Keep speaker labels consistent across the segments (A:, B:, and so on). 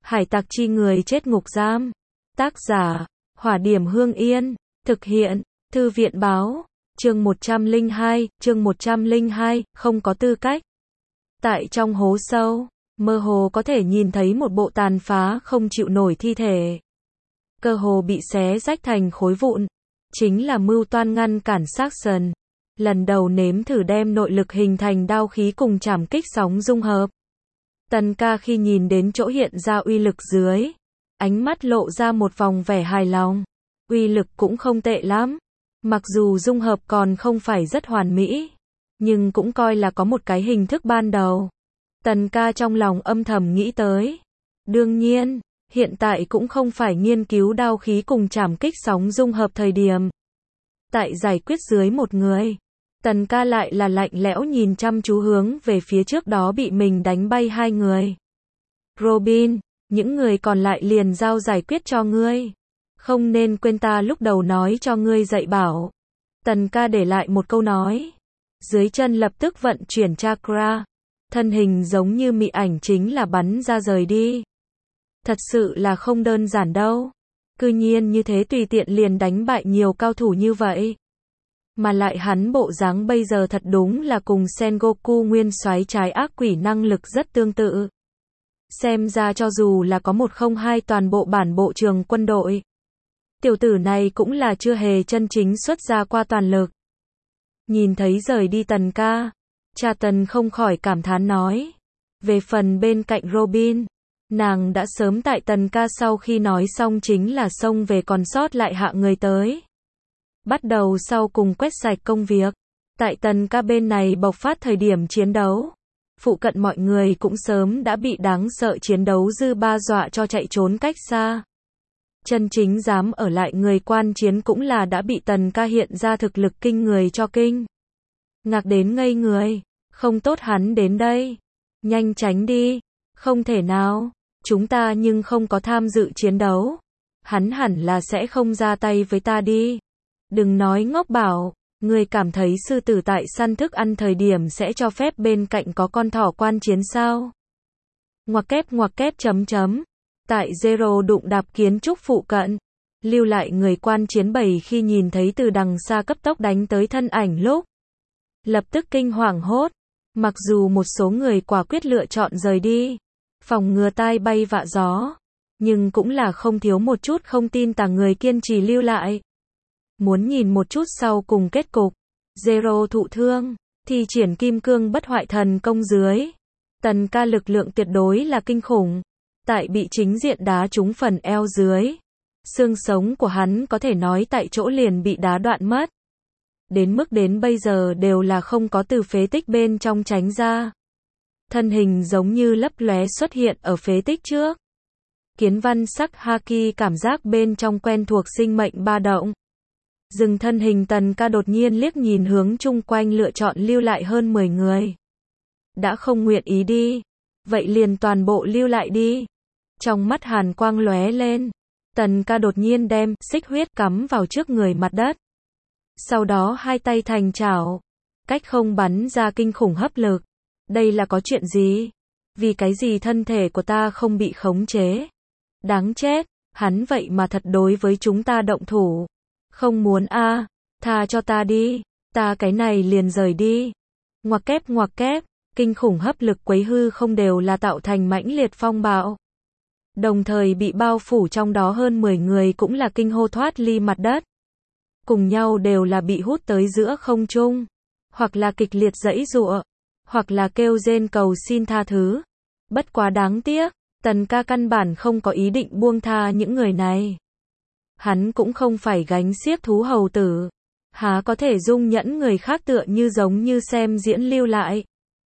A: Hải tặc chi người chết ngục giam. Tác giả, Hỏa Điểm Hương Yên. Thực hiện, Thư viện báo. Chương 102, không có tư cách. Tại trong hố sâu, mơ hồ có thể nhìn thấy một bộ tàn phá không chịu nổi thi thể. Cơ hồ bị xé rách thành khối vụn. Chính là mưu toan ngăn cản Saxon. Lần đầu nếm thử đem nội lực hình thành đao khí cùng trảm kích sóng dung hợp. Tần ca khi nhìn đến chỗ hiện ra uy lực dưới, ánh mắt lộ ra một vòng vẻ hài lòng. Uy lực cũng không tệ lắm. Mặc dù dung hợp còn không phải rất hoàn mỹ, nhưng cũng coi là có một cái hình thức ban đầu. Tần ca trong lòng âm thầm nghĩ tới. Đương nhiên, hiện tại cũng không phải nghiên cứu đao khí cùng trảm kích sóng dung hợp thời điểm. Tại giải quyết dưới một người, Tần ca lại là lạnh lẽo nhìn chăm chú hướng về phía trước đó bị mình đánh bay hai người. Robin, những người còn lại liền giao giải quyết cho ngươi. Không nên quên ta lúc đầu nói cho ngươi dạy bảo. Tần ca để lại một câu nói. Dưới chân lập tức vận chuyển chakra. Thân hình giống như mị ảnh chính là bắn ra rời đi. Thật sự là không đơn giản đâu. Cư nhiên như thế tùy tiện liền đánh bại nhiều cao thủ như vậy. Mà lại hắn bộ dáng bây giờ thật đúng là cùng Sengoku nguyên soái trái ác quỷ năng lực rất tương tự. Xem ra cho dù là có 102 toàn bộ bản bộ trường quân đội, tiểu tử này cũng là chưa hề chân chính xuất ra qua toàn lực. Nhìn thấy rời đi Tần ca, cha Tần không khỏi cảm thán nói. Về phần bên cạnh Robin, nàng đã sớm tại Tần ca sau khi nói xong chính là xông về còn sót lại hạ người tới. Bắt đầu sau cùng quét sạch công việc. Tại Tần ca bên này bộc phát thời điểm chiến đấu, phụ cận mọi người cũng sớm đã bị đáng sợ chiến đấu dư ba dọa cho chạy trốn cách xa. Chân chính dám ở lại người quan chiến cũng là đã bị Tần ca hiện ra thực lực kinh người cho kinh. Ngạc đến ngây người. Không tốt hắn đến đây. Nhanh tránh đi. Không thể nào. Chúng ta nhưng không có tham dự chiến đấu. Hắn hẳn là sẽ không ra tay với ta đi. Đừng nói ngốc bảo. Người cảm thấy sư tử tại săn thức ăn thời điểm sẽ cho phép bên cạnh có con thỏ quan chiến sao? Ngoặc kép chấm. Tại Zero đụng đạp kiến trúc phụ cận, lưu lại người quan chiến bầy khi nhìn thấy từ đằng xa cấp tốc đánh tới thân ảnh lúc lập tức kinh hoàng hốt. Mặc dù một số người quả quyết lựa chọn rời đi, phòng ngừa tai bay vạ gió, nhưng cũng là không thiếu một chút không tin tà người kiên trì lưu lại. Muốn nhìn một chút sau cùng kết cục. Zero thụ thương, thi triển kim cương bất hoại thần công dưới. Tần ca lực lượng tuyệt đối là kinh khủng. Tại bị chính diện đá trúng phần eo dưới, xương sống của hắn có thể nói tại chỗ liền bị đá đoạn mất. Đến mức đến bây giờ đều là không có từ phế tích bên trong tránh ra. Thân hình giống như lấp lóe xuất hiện ở phế tích trước. Kiến văn sắc haki cảm giác bên trong quen thuộc sinh mệnh ba động. Dừng thân hình Tần ca đột nhiên liếc nhìn hướng chung quanh lựa chọn lưu lại hơn 10 người. Đã không nguyện ý đi, vậy liền toàn bộ lưu lại đi. Trong mắt hàn quang lóe lên, Tần ca đột nhiên đem xích huyết cắm vào trước người mặt đất. Sau đó hai tay thành chảo, cách không bắn ra kinh khủng hấp lực. Đây là có chuyện gì? Vì cái gì thân thể của ta không bị khống chế? Đáng chết, hắn vậy mà thật đối với chúng ta động thủ. Không muốn a, tha cho ta đi, ta cái này liền rời đi. Ngoặc kép, kinh khủng hấp lực quấy hư không đều là tạo thành mãnh liệt phong bạo. Đồng thời bị bao phủ trong đó hơn 10 người cũng là kinh hô thoát ly mặt đất. Cùng nhau đều là bị hút tới giữa không trung. Hoặc là kịch liệt giãy giụa. Hoặc là kêu rên cầu xin tha thứ. Bất quá đáng tiếc, Tần ca căn bản không có ý định buông tha những người này. Hắn cũng không phải gánh xiếc thú hầu tử. Há có thể dung nhẫn người khác tựa như giống như xem diễn lưu lại.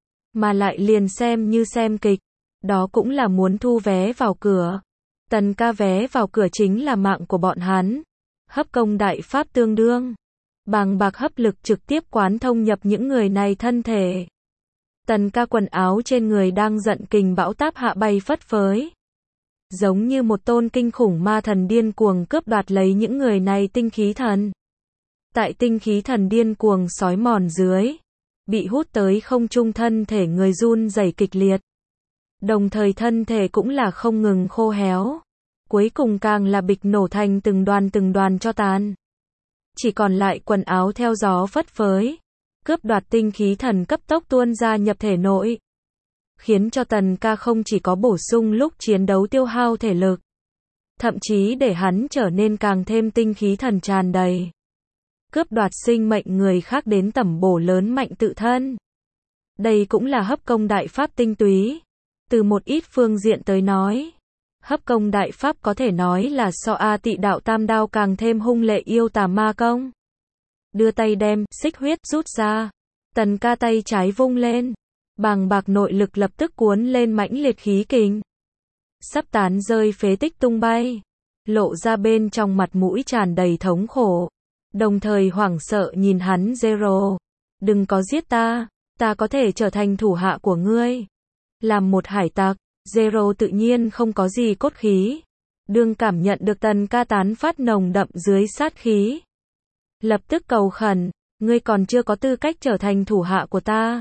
A: Mà lại liền xem như xem kịch. Đó cũng là muốn thu vé vào cửa. Tần ca vé vào cửa chính là mạng của bọn hắn. Hấp công đại pháp tương đương. Bàng bạc hấp lực trực tiếp quán thông nhập những người này thân thể. Tần ca quần áo trên người đang giận kình bão táp hạ bay phất phới. Giống như một tôn kinh khủng ma thần điên cuồng cướp đoạt lấy những người này tinh khí thần. Tại tinh khí thần điên cuồng sói mòn dưới, bị hút tới không trung thân thể người run rẩy kịch liệt. Đồng thời thân thể cũng là không ngừng khô héo. Cuối cùng càng là bịch nổ thành từng đoàn tro tàn. Chỉ còn lại quần áo theo gió phất phới. Cướp đoạt tinh khí thần cấp tốc tuôn ra nhập thể nội. Khiến cho Tần Ca không chỉ có bổ sung lúc chiến đấu tiêu hao thể lực. Thậm chí để hắn trở nên càng thêm tinh khí thần tràn đầy. Cướp đoạt sinh mệnh người khác đến tẩm bổ lớn mạnh tự thân. Đây cũng là hấp công đại pháp tinh túy. Từ một ít phương diện tới nói, hấp công đại pháp có thể nói là so A Tị đạo tam đao càng thêm hung lệ yêu tà ma công. Đưa tay đem xích huyết rút ra. Tần Ca tay trái vung lên. Bàng bạc nội lực lập tức cuốn lên mãnh liệt khí kình. Sắp tán rơi phế tích tung bay. Lộ ra bên trong mặt mũi tràn đầy thống khổ. Đồng thời hoảng sợ nhìn hắn Zero. Đừng có giết ta. Ta có thể trở thành thủ hạ của ngươi. Làm một hải tặc, Zero tự nhiên không có gì cốt khí. Đương cảm nhận được Tần Ca tán phát nồng đậm dưới sát khí. Lập tức cầu khẩn, ngươi còn chưa có tư cách trở thành thủ hạ của ta.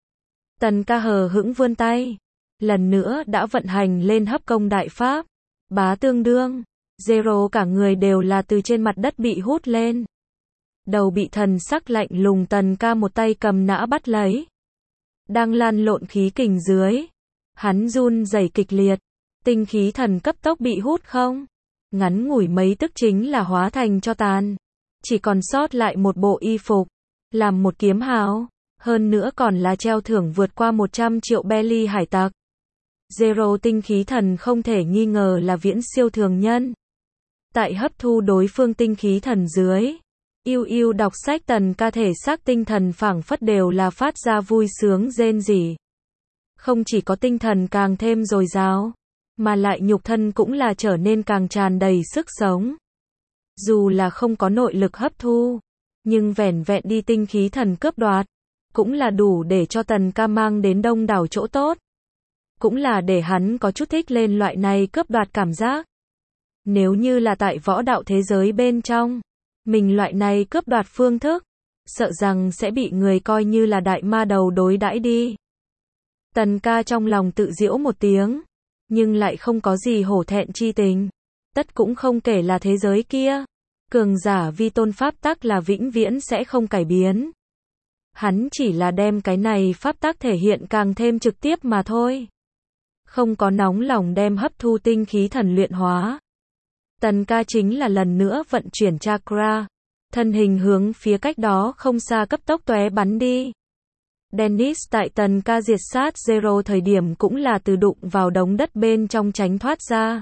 A: Tần Ca hờ hững vươn tay. Lần nữa đã vận hành lên hấp công đại pháp. Bá tương đương. Zero cả người đều là từ trên mặt đất bị hút lên. Đầu bị thần sắc lạnh lùng Tần Ca một tay cầm nã bắt lấy. Đang lăn lộn khí kình dưới. Hắn run rẩy kịch liệt. Tinh khí thần cấp tốc bị hút không. Ngắn ngủi mấy tức chính là hóa thành tro tàn. Chỉ còn sót lại một bộ y phục. Làm một kiếm hào. Hơn nữa còn là treo thưởng vượt qua 100 triệu belly hải tặc. Zero tinh khí thần không thể nghi ngờ là viễn siêu thường nhân. Tại hấp thu đối phương tinh khí thần dưới. Yêu đọc sách Tần Ca thể xác tinh thần phảng phất đều là phát ra vui sướng rên rỉ. Không chỉ có tinh thần càng thêm dồi dào, mà lại nhục thân cũng là trở nên càng tràn đầy sức sống. Dù là không có nội lực hấp thu, nhưng vẻn vẹn đi tinh khí thần cướp đoạt, cũng là đủ để cho Tần Ca mang đến đông đảo chỗ tốt. Cũng là để hắn có chút thích lên loại này cướp đoạt cảm giác. Nếu như là tại võ đạo thế giới bên trong, mình loại này cướp đoạt phương thức, sợ rằng sẽ bị người coi như là đại ma đầu đối đãi đi. Tần Ca trong lòng tự giễu một tiếng, nhưng lại không có gì hổ thẹn chi tình. Tất cũng không kể là thế giới kia. Cường giả vi tôn pháp tắc là vĩnh viễn sẽ không cải biến. Hắn chỉ là đem cái này pháp tắc thể hiện càng thêm trực tiếp mà thôi. Không có nóng lòng đem hấp thu tinh khí thần luyện hóa. Tần Ca chính là lần nữa vận chuyển chakra. Thân hình hướng phía cách đó không xa cấp tốc tóe bắn đi. Dennis tại Tần Ca diệt sát Zero thời điểm cũng là từ đụng vào đống đất bên trong tránh thoát ra.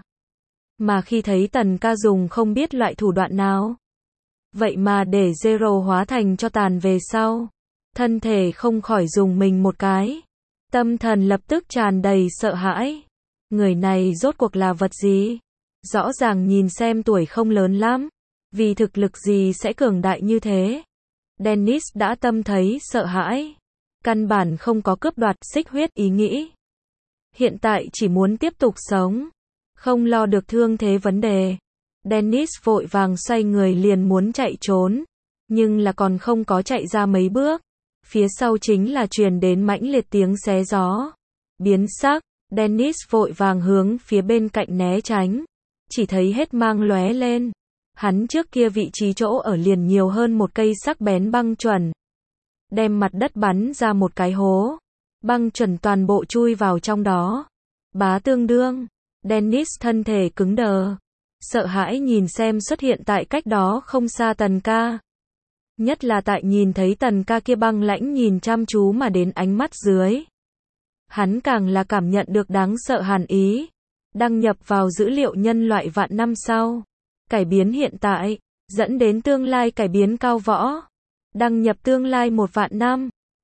A: Mà khi thấy Tần Ca dùng không biết loại thủ đoạn nào. Vậy mà để Zero hóa thành cho tàn về sau. Thân thể không khỏi dùng mình một cái. Tâm thần lập tức tràn đầy sợ hãi. Người này rốt cuộc là vật gì? Rõ ràng nhìn xem tuổi không lớn lắm. Vì thực lực gì sẽ cường đại như thế? Dennis đã tâm thấy sợ hãi. Căn bản không có cướp đoạt xích huyết ý nghĩ. Hiện tại chỉ muốn tiếp tục sống. Không lo được thương thế vấn đề. Dennis vội vàng xoay người liền muốn chạy trốn. Nhưng là còn không có chạy ra mấy bước. Phía sau chính là truyền đến mãnh liệt tiếng xé gió. Biến sắc, Dennis vội vàng hướng phía bên cạnh né tránh. Chỉ thấy hết mang lóe lên. Hắn trước kia vị trí chỗ ở liền nhiều hơn một cây sắc bén băng chuẩn. Đem mặt đất bắn ra một cái hố. Băng chuẩn toàn bộ chui vào trong đó. Bá tương đương. Dennis thân thể cứng đờ. Sợ hãi nhìn xem xuất hiện tại cách đó không xa Tần Ca. Nhất là tại nhìn thấy Tần Ca kia băng lãnh nhìn chăm chú mà đến ánh mắt dưới. Hắn càng là cảm nhận được đáng sợ hàn ý. Đăng nhập vào dữ liệu nhân loại vạn năm sau. Cải biến hiện tại. Dẫn đến tương lai cải biến cao võ. Đăng nhập tương lai 1 vạn năm.